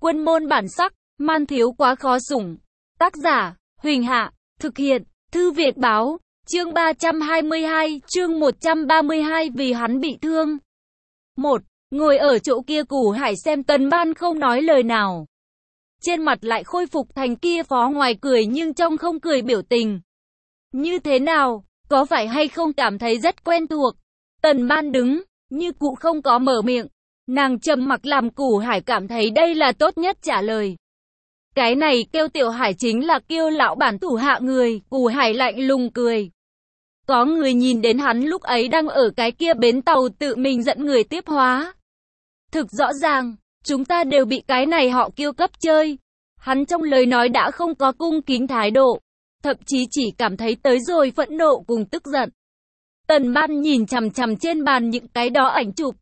Quân môn bản sắc, man thiếu quá khó sủng. Tác giả, Huỳnh Hạ, thực hiện, Thư Việt Báo, chương 322, chương 132 vì hắn bị thương. 1. Ngồi ở chỗ kia Củ Hải xem Tần Ban không nói lời nào. Trên mặt lại khôi phục thành kia phó ngoài cười nhưng trong không cười biểu tình. Như thế nào, có phải hay không cảm thấy rất quen thuộc? Tần Ban đứng, như cụ không có mở miệng. Nàng trầm mặc làm Củ Hải cảm thấy đây là tốt nhất trả lời. Cái này kêu Tiểu Hải chính là kêu lão bản thủ hạ người, Củ Hải lạnh lùng cười. Có người nhìn đến hắn lúc ấy đang ở cái kia bến tàu tự mình dẫn người tiếp hóa. Thực rõ ràng, chúng ta đều bị cái này họ kiêu cấp chơi. Hắn trong lời nói đã không có cung kính thái độ, thậm chí chỉ cảm thấy tới rồi phẫn nộ cùng tức giận. Tần Ban nhìn chằm chằm trên bàn những cái đó ảnh chụp.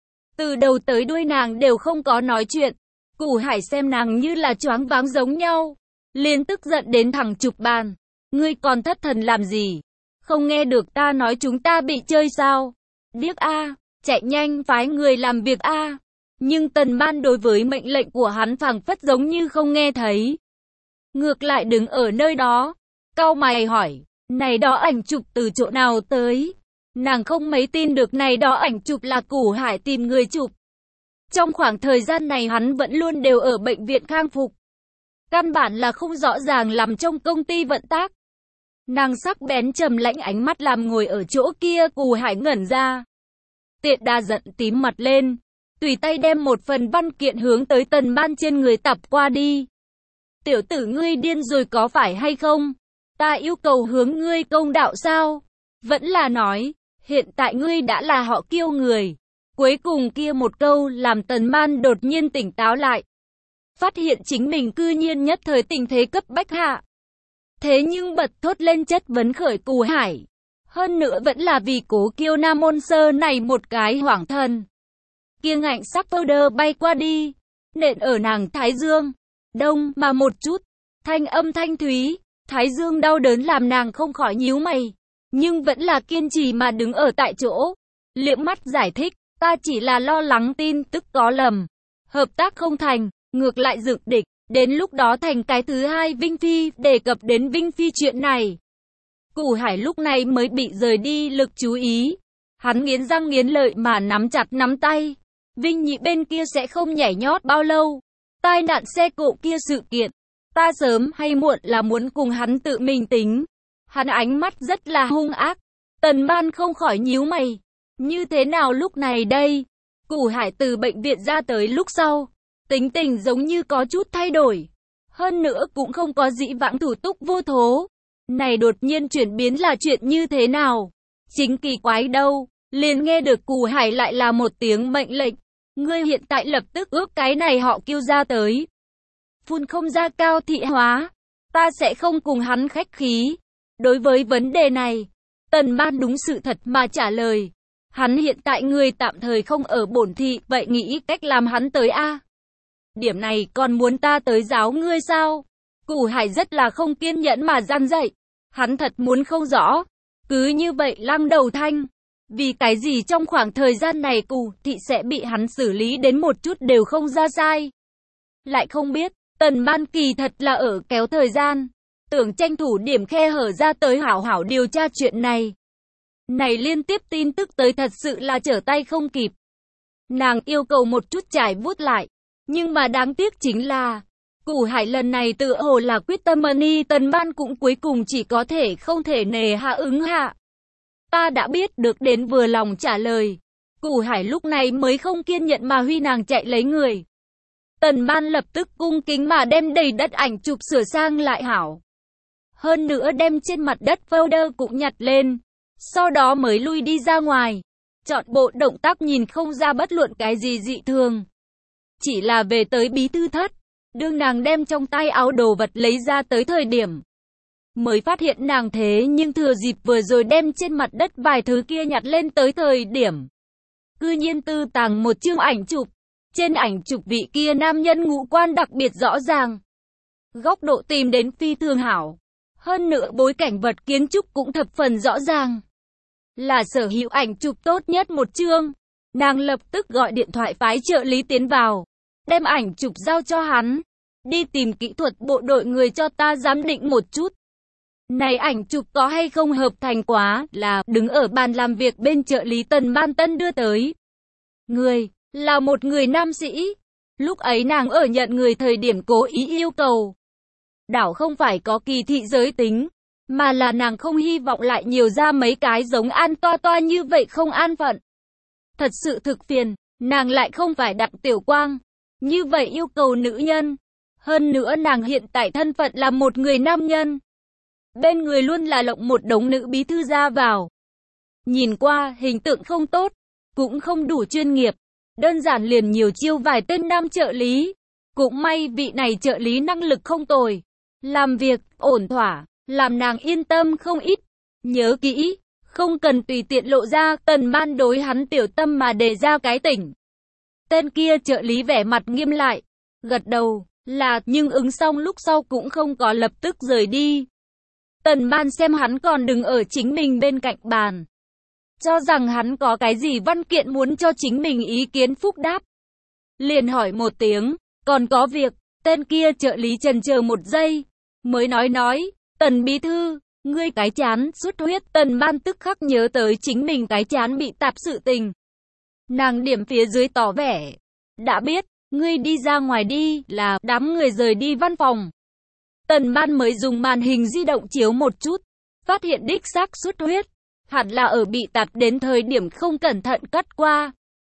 Từ đầu tới đuôi nàng đều không có nói chuyện. Củ Hải xem nàng như là choáng váng giống nhau. Liền tức giận đến thẳng chụp bàn. Ngươi còn thất thần làm gì? Không nghe được ta nói chúng ta bị chơi sao? Điếc a, chạy nhanh phái người làm việc a. Nhưng Tần Ban đối với mệnh lệnh của hắn phảng phất giống như không nghe thấy. Ngược lại đứng ở nơi đó, cau mày hỏi, này đó ảnh chụp từ chỗ nào tới? Nàng không mấy tin được này đó ảnh chụp là Củ Hải tìm người chụp. Trong khoảng thời gian này hắn vẫn luôn đều ở bệnh viện khang phục. Căn bản là không rõ ràng làm trong công ty vận tác. Nàng sắc bén trầm lãnh ánh mắt làm ngồi ở chỗ kia Củ Hải ngẩn ra. Tiện đa giận tím mặt lên, tùy tay đem một phần văn kiện hướng tới Tần Ban trên người tập qua đi. Tiểu tử ngươi điên rồi có phải hay không? Ta yêu cầu hướng ngươi công đạo sao? Vẫn là nói, hiện tại ngươi đã là họ kiêu người. Cuối cùng kia một câu làm Tần Ban đột nhiên tỉnh táo lại. Phát hiện chính mình cư nhiên nhất thời tình thế cấp bách hạ. Thế nhưng bật thốt lên chất vấn khởi Củ Hải. Hơn nữa vẫn là vì cố kiêu Nam Môn Sơ này một cái hoảng thần. Kia ngạnh sắc powder bay qua đi, nện ở nàng thái dương. Đông mà một chút, thanh âm thanh thúy, thái dương đau đớn làm nàng không khỏi nhíu mày. Nhưng vẫn là kiên trì mà đứng ở tại chỗ. Liễm mắt giải thích, ta chỉ là lo lắng tin tức có lầm. Hợp tác không thành, ngược lại dựng địch. Đến lúc đó thành cái thứ hai Vinh Phi, đề cập đến Vinh Phi chuyện này. Củ Hải lúc này mới bị rời đi lực chú ý. Hắn nghiến răng nghiến lợi mà nắm chặt nắm tay. Vinh Nhị bên kia sẽ không nhảy nhót bao lâu. Tai nạn xe cộ kia sự kiện, ta sớm hay muộn là muốn cùng hắn tự mình tính. Hắn ánh mắt rất là hung ác. Tần Ban không khỏi nhíu mày. Như thế nào lúc này đây? Củ Hải từ bệnh viện ra tới lúc sau, tính tình giống như có chút thay đổi. Hơn nữa cũng không có dĩ vãng thủ túc vô thố. Này đột nhiên chuyển biến là chuyện như thế nào? Chính kỳ quái đâu, liền nghe được Củ Hải lại là một tiếng mệnh lệnh. Ngươi hiện tại lập tức ước cái này họ kêu ra tới. Phun không ra Cao Thị Hóa. Ta sẽ không cùng hắn khách khí. Đối với vấn đề này, Tần Ban đúng sự thật mà trả lời. Hắn hiện tại người tạm thời không ở bổn thị, vậy nghĩ cách làm hắn tới a. Điểm này còn muốn ta tới giáo ngươi sao? Củ Hải rất là không kiên nhẫn mà răn dạy. Hắn thật muốn không rõ. Cứ như vậy lăng đầu thanh. Vì cái gì trong khoảng thời gian này Củ thị sẽ bị hắn xử lý đến một chút đều không ra sai. Lại không biết, Tần Ban kỳ thật là ở kéo thời gian. Tưởng tranh thủ điểm khe hở ra tới hảo hảo điều tra chuyện này. Này liên tiếp tin tức tới thật sự là trở tay không kịp. Nàng yêu cầu một chút trải vuốt lại. Nhưng mà đáng tiếc chính là, Củ Hải lần này tự hồ là quyết tâm mani Tần Ban cũng cuối cùng chỉ có thể không thể nề hạ ứng hạ. Ta đã biết được đến vừa lòng trả lời. Củ Hải lúc này mới không kiên nhẫn mà huy nàng chạy lấy người. Tần Ban lập tức cung kính mà đem đầy đất ảnh chụp sửa sang lại hảo. Hơn nữa đem trên mặt đất folder cũng nhặt lên. Sau đó mới lui đi ra ngoài. Chọn bộ động tác nhìn không ra bất luận cái gì dị thường. Chỉ là về tới bí thư thất. Đương nàng đem trong tay áo đồ vật lấy ra tới thời điểm. Mới phát hiện nàng thế nhưng thừa dịp vừa rồi đem trên mặt đất vài thứ kia nhặt lên tới thời điểm. Cư nhiên tư tàng một chương ảnh chụp. Trên ảnh chụp vị kia nam nhân ngũ quan đặc biệt rõ ràng. Góc độ tìm đến phi thường hảo. Hơn nữa bối cảnh vật kiến trúc cũng thập phần rõ ràng. Là sở hữu ảnh chụp tốt nhất một chương. Nàng lập tức gọi điện thoại phái trợ lý tiến vào. đem ảnh chụp giao cho hắn. Đi tìm kỹ thuật bộ đội người cho ta giám định một chút. Này ảnh chụp có hay không hợp thành quá là đứng ở bàn làm việc bên trợ lý Tần Ban Tân đưa tới. Người, là một người nam sĩ. Lúc ấy nàng ở nhận người thời điểm cố ý yêu cầu. Đảo không phải có kỳ thị giới tính, mà là nàng không hy vọng lại nhiều ra mấy cái giống An Toa Toa như vậy không an phận. Thật sự thực phiền, nàng lại không phải Đặng Tiểu Quang. Như vậy yêu cầu nữ nhân. Hơn nữa nàng hiện tại thân phận là một người nam nhân. Bên người luôn là lộng một đống nữ bí thư ra vào. Nhìn qua hình tượng không tốt, cũng không đủ chuyên nghiệp. Đơn giản liền nhiều chiêu vài tên nam trợ lý. Cũng may vị này trợ lý năng lực không tồi. Làm việc ổn thỏa, làm nàng yên tâm không ít. Nhớ kỹ, không cần tùy tiện lộ ra. Tần Ban đối hắn tiểu tâm mà đề ra cái tỉnh. Tên kia trợ lý vẻ mặt nghiêm lại, gật đầu là, nhưng ứng xong lúc sau cũng không có lập tức rời đi. Tần Ban xem hắn còn đứng ở chính mình bên cạnh bàn, cho rằng hắn có cái gì văn kiện muốn cho chính mình ý kiến phúc đáp. Liền hỏi một tiếng, còn có việc. Tên kia trợ lý chần chờ một giây, mới nói, Tần bí thư, ngươi cái chán xuất huyết. Tần Ban tức khắc nhớ tới chính mình cái chán bị tạp sự tình. Nàng điểm phía dưới tỏ vẻ, đã biết, ngươi đi ra ngoài đi, là, đám người rời đi văn phòng. Tần Ban mới dùng màn hình di động chiếu một chút, phát hiện đích xác xuất huyết, hẳn là ở bị tạt đến thời điểm không cẩn thận cắt qua.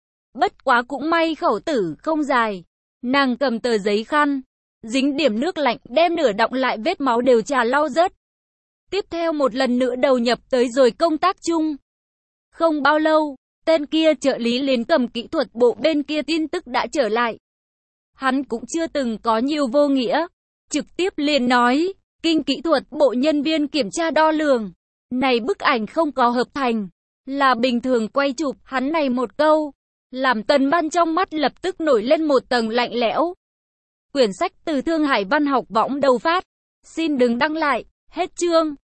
Bất quá cũng may khẩu tử không dài, nàng cầm tờ giấy khăn, dính điểm nước lạnh, đem nửa đọng lại vết máu đều trà lau rớt. Tiếp theo một lần nữa đầu nhập tới rồi công tác chung. Không bao lâu, tên kia trợ lý liền cầm kỹ thuật bộ bên kia tin tức đã trở lại. Hắn cũng chưa từng có nhiều vô nghĩa, trực tiếp liền nói, kinh kỹ thuật bộ nhân viên kiểm tra đo lường. Này bức ảnh không có hợp thành, là bình thường quay chụp. Hắn này một câu, làm Tần Ban trong mắt lập tức nổi lên một tầng lạnh lẽo. Quyển sách từ Thương Hải Văn học võng đầu phát. Xin đừng đăng lại, hết chương.